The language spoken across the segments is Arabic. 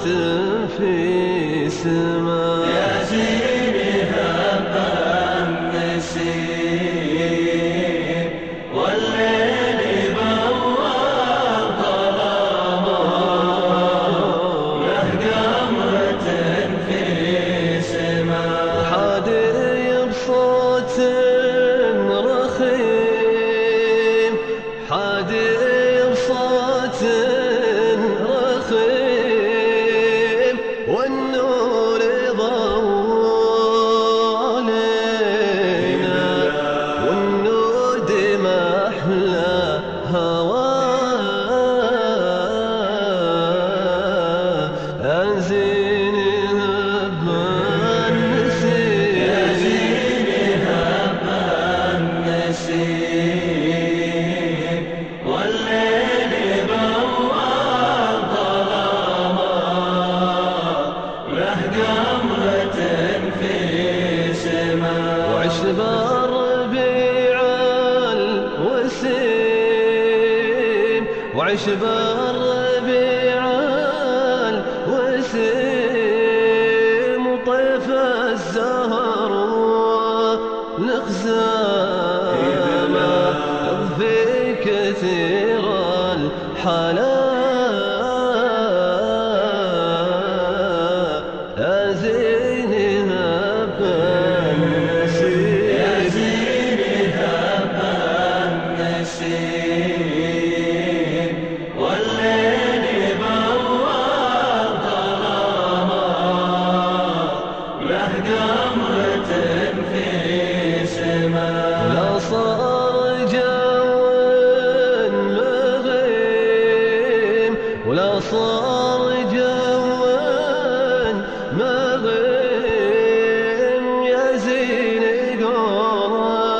في سما يا زيني هب النسيم والليل بواب ظلامه له قمرة في سما حادي بصوت رخيم حادي بصوت رخيم والنور ضوى علينا والنود محلى هواه يا زيني هب النسيم يا زيني هب النسيم والليل بواب ظلامه له قمرة في سما وعشت بالربيع الوسيم وعشت بالربيع الوسيم وطيف الزهر والخزامة في كثير الحلا يا زيني هب النسيم يا زيني هب النسيم والليل بواب ظلامه له قمرة في سما لا صار جو مغيم ولا صار جو مغيم يا زيني قول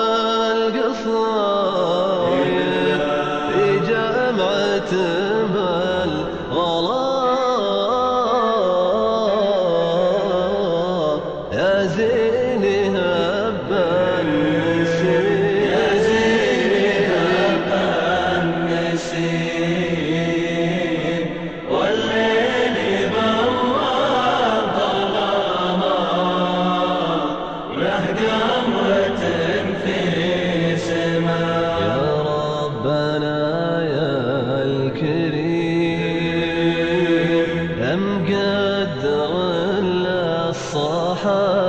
القصايد في جامعة بالغلا يا زيني هب النسيم يا زيني هب النسيم والليل بواب ظلامه له قمرة في سما يا ربنا يا الكريم يا مقدر الصحابة